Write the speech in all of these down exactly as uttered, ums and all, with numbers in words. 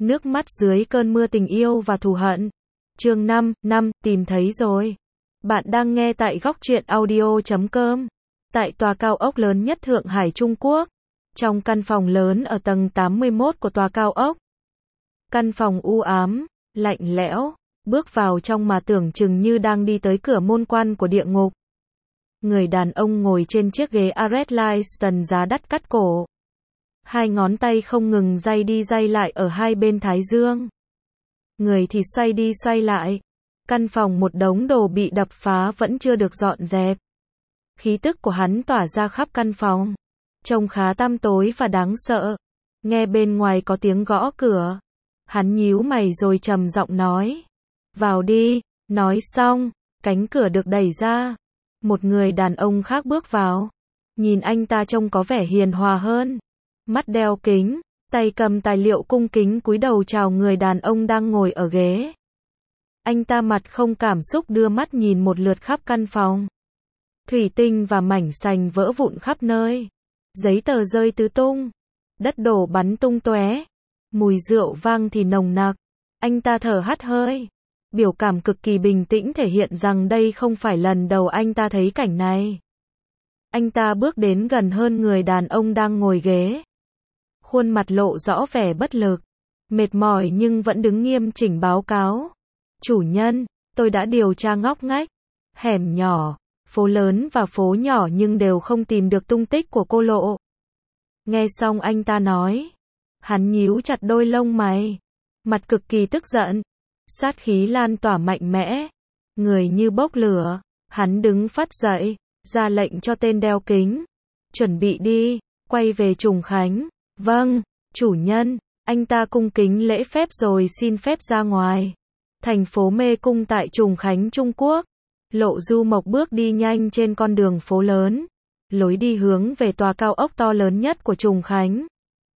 Nước mắt dưới cơn mưa tình yêu và thù hận. Chương năm, năm, tìm thấy rồi. Bạn đang nghe tại góc truyện audio chấm com. Tại tòa cao ốc lớn nhất Thượng Hải Trung Quốc. Trong căn phòng lớn ở tầng tám mươi mốt của tòa cao ốc. Căn phòng u ám, lạnh lẽo, bước vào trong mà tưởng chừng như đang đi tới cửa môn quan của địa ngục. Người đàn ông ngồi trên chiếc ghế Arrest tần giá đắt cắt cổ. Hai ngón tay không ngừng day đi day lại ở hai bên thái dương. Người thì xoay đi xoay lại. Căn phòng một đống đồ bị đập phá vẫn chưa được dọn dẹp. Khí tức của hắn tỏa ra khắp căn phòng. Trông khá tăm tối và đáng sợ. Nghe bên ngoài có tiếng gõ cửa. Hắn nhíu mày rồi trầm giọng nói. Vào đi. Nói xong, cánh cửa được đẩy ra. Một người đàn ông khác bước vào. Nhìn anh ta trông có vẻ hiền hòa hơn. Mắt đeo kính, tay cầm tài liệu cung kính cúi đầu chào người đàn ông đang ngồi ở ghế. Anh ta mặt không cảm xúc đưa mắt nhìn một lượt khắp căn phòng. Thủy tinh và mảnh sành vỡ vụn khắp nơi. Giấy tờ rơi tứ tung. Đất đổ bắn tung tóe. Mùi rượu vang thì nồng nặc. Anh ta thở hắt hơi. Biểu cảm cực kỳ bình tĩnh thể hiện rằng đây không phải lần đầu anh ta thấy cảnh này. Anh ta bước đến gần hơn người đàn ông đang ngồi ghế. Khuôn mặt lộ rõ vẻ bất lực. Mệt mỏi nhưng vẫn đứng nghiêm chỉnh báo cáo. Chủ nhân, tôi đã điều tra ngóc ngách. Hẻm nhỏ, phố lớn và phố nhỏ nhưng đều không tìm được tung tích của cô Lộ. Nghe xong anh ta nói. Hắn nhíu chặt đôi lông mày. Mặt cực kỳ tức giận. Sát khí lan tỏa mạnh mẽ. Người như bốc lửa. Hắn đứng phắt dậy, ra lệnh cho tên đeo kính. Chuẩn bị đi, quay về Trùng Khánh. Vâng, chủ nhân. Anh ta cung kính lễ phép rồi xin phép ra ngoài. Thành phố mê cung tại Trùng Khánh, Trung Quốc. Lộ Du Mộc bước đi nhanh trên con đường phố lớn. Lối đi hướng về tòa cao ốc to lớn nhất của Trùng Khánh.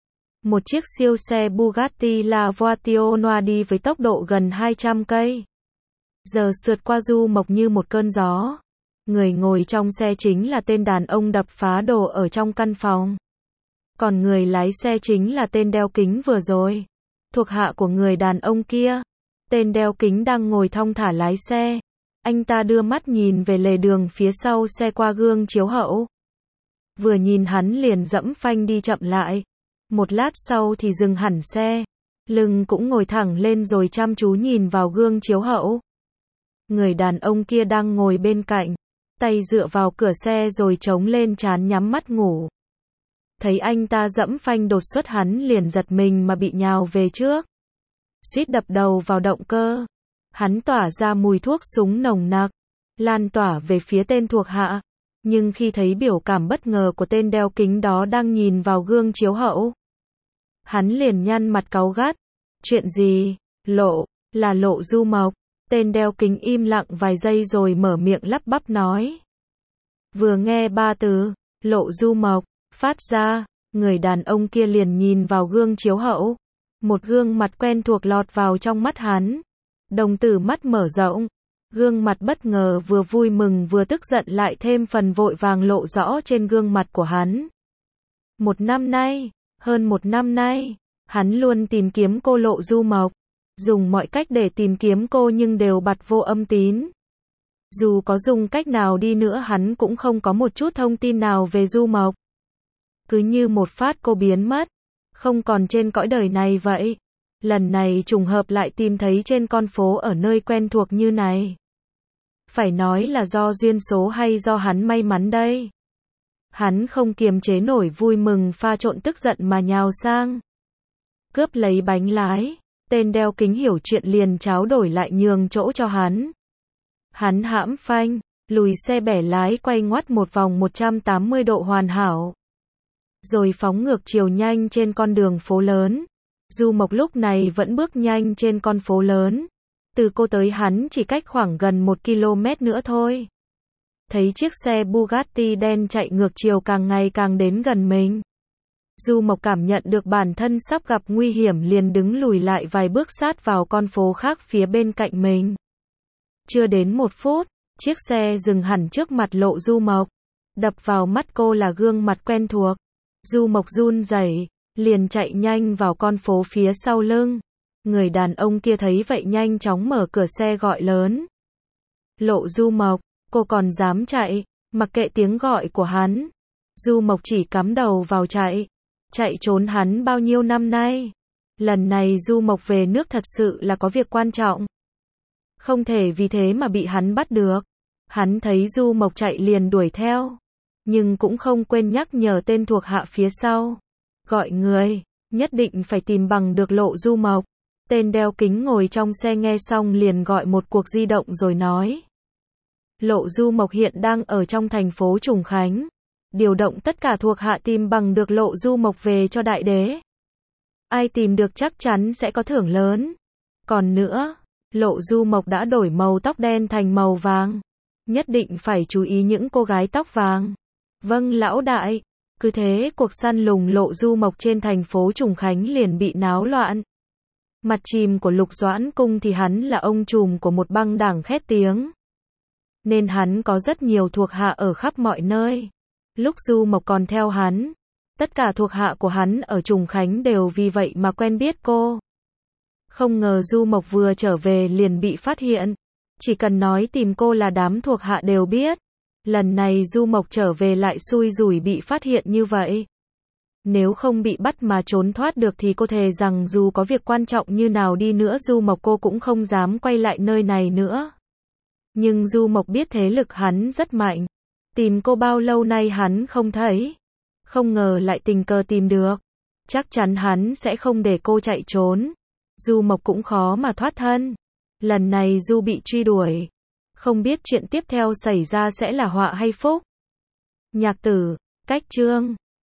Một chiếc siêu xe Bugatti La Voiture Noire đi với tốc độ gần hai trăm cây giờ sượt qua Du Mộc như một cơn gió. Người ngồi trong xe chính là tên đàn ông đập phá đồ ở trong căn phòng. Còn người lái xe chính là tên đeo kính vừa rồi. Thuộc hạ của người đàn ông kia. Tên đeo kính đang ngồi thong thả lái xe. Anh ta đưa mắt nhìn về lề đường phía sau xe qua gương chiếu hậu. Vừa nhìn hắn liền dẫm phanh đi chậm lại. Một lát sau thì dừng hẳn xe. Lưng cũng ngồi thẳng lên rồi chăm chú nhìn vào gương chiếu hậu. Người đàn ông kia đang ngồi bên cạnh. Tay dựa vào cửa xe rồi chống lên trán nhắm mắt ngủ. Thấy anh ta dẫm phanh đột xuất hắn liền giật mình mà bị nhào về trước. Suýt đập đầu vào động cơ. Hắn tỏa ra mùi thuốc súng nồng nặc. Lan tỏa về phía tên thuộc hạ. Nhưng khi thấy biểu cảm bất ngờ của tên đeo kính đó đang nhìn vào gương chiếu hậu. Hắn liền nhăn mặt cáu gắt. Chuyện gì? Lộ, là Lộ Du Mộc. Tên đeo kính im lặng vài giây rồi mở miệng lắp bắp nói. Vừa nghe ba từ, Lộ Du Mộc, phát ra, người đàn ông kia liền nhìn vào gương chiếu hậu. Một gương mặt quen thuộc lọt vào trong mắt hắn. Đồng tử mắt mở rộng. Gương mặt bất ngờ vừa vui mừng vừa tức giận lại thêm phần vội vàng lộ rõ trên gương mặt của hắn. Một năm nay, hơn một năm nay, hắn luôn tìm kiếm cô Lộ Du Mộc. Dùng mọi cách để tìm kiếm cô nhưng đều bặt vô âm tín. Dù có dùng cách nào đi nữa hắn cũng không có một chút thông tin nào về Du Mộc. Cứ như một phát cô biến mất. Không còn trên cõi đời này vậy. Lần này trùng hợp lại tìm thấy trên con phố ở nơi quen thuộc như này. Phải nói là do duyên số hay do hắn may mắn đây. Hắn không kiềm chế nổi vui mừng pha trộn tức giận mà nhào sang. Cướp lấy bánh lái. Tên đeo kính hiểu chuyện liền tráo đổi lại nhường chỗ cho hắn. Hắn hãm phanh, lùi xe bẻ lái quay ngoắt một vòng một trăm tám mươi độ hoàn hảo. Rồi phóng ngược chiều nhanh trên con đường phố lớn. Du Mộc lúc này vẫn bước nhanh trên con phố lớn. Từ cô tới hắn chỉ cách khoảng gần một ki lô mét nữa thôi. Thấy chiếc xe Bugatti đen chạy ngược chiều càng ngày càng đến gần mình. Du Mộc cảm nhận được bản thân sắp gặp nguy hiểm liền đứng lùi lại vài bước sát vào con phố khác phía bên cạnh mình. Chưa đến một phút, chiếc xe dừng hẳn trước mặt Lộ Du Mộc. Đập vào mắt cô là gương mặt quen thuộc. Du Mộc run rẩy, liền chạy nhanh vào con phố phía sau lưng. Người đàn ông kia thấy vậy nhanh chóng mở cửa xe gọi lớn. Lộ Du Mộc, cô còn dám chạy, mặc kệ tiếng gọi của hắn. Du Mộc chỉ cắm đầu vào chạy. Chạy trốn hắn bao nhiêu năm nay. Lần này Du Mộc về nước thật sự là có việc quan trọng. Không thể vì thế mà bị hắn bắt được. Hắn thấy Du Mộc chạy liền đuổi theo. Nhưng cũng không quên nhắc nhở tên thuộc hạ phía sau. Gọi người, nhất định phải tìm bằng được Lộ Du Mộc. Tên đeo kính ngồi trong xe nghe xong liền gọi một cuộc di động rồi nói. Lộ Du Mộc hiện đang ở trong thành phố Trùng Khánh. Điều động tất cả thuộc hạ tìm bằng được Lộ Du Mộc về cho đại đế. Ai tìm được chắc chắn sẽ có thưởng lớn. Còn nữa, Lộ Du Mộc đã đổi màu tóc đen thành màu vàng. Nhất định phải chú ý những cô gái tóc vàng. Vâng lão đại. Cứ thế cuộc săn lùng Lộ Du Mộc trên thành phố Trùng Khánh liền bị náo loạn. Mặt chìm của Lục Doãn Cung thì hắn là ông trùm của một băng đảng khét tiếng. Nên hắn có rất nhiều thuộc hạ ở khắp mọi nơi. Lúc Du Mộc còn theo hắn, tất cả thuộc hạ của hắn ở Trùng Khánh đều vì vậy mà quen biết cô. Không ngờ Du Mộc vừa trở về liền bị phát hiện. Chỉ cần nói tìm cô là đám thuộc hạ đều biết. Lần này Du Mộc trở về lại xui rủi bị phát hiện như vậy. Nếu không bị bắt mà trốn thoát được thì cô thề rằng dù có việc quan trọng như nào đi nữa Du Mộc cô cũng không dám quay lại nơi này nữa. Nhưng Du Mộc biết thế lực hắn rất mạnh. Tìm cô bao lâu nay hắn không thấy. Không ngờ lại tình cờ tìm được. Chắc chắn hắn sẽ không để cô chạy trốn. Du Mộc cũng khó mà thoát thân. Lần này Du bị truy đuổi. Không biết chuyện tiếp theo xảy ra sẽ là họa hay phúc. Nhạc tử, cách chương.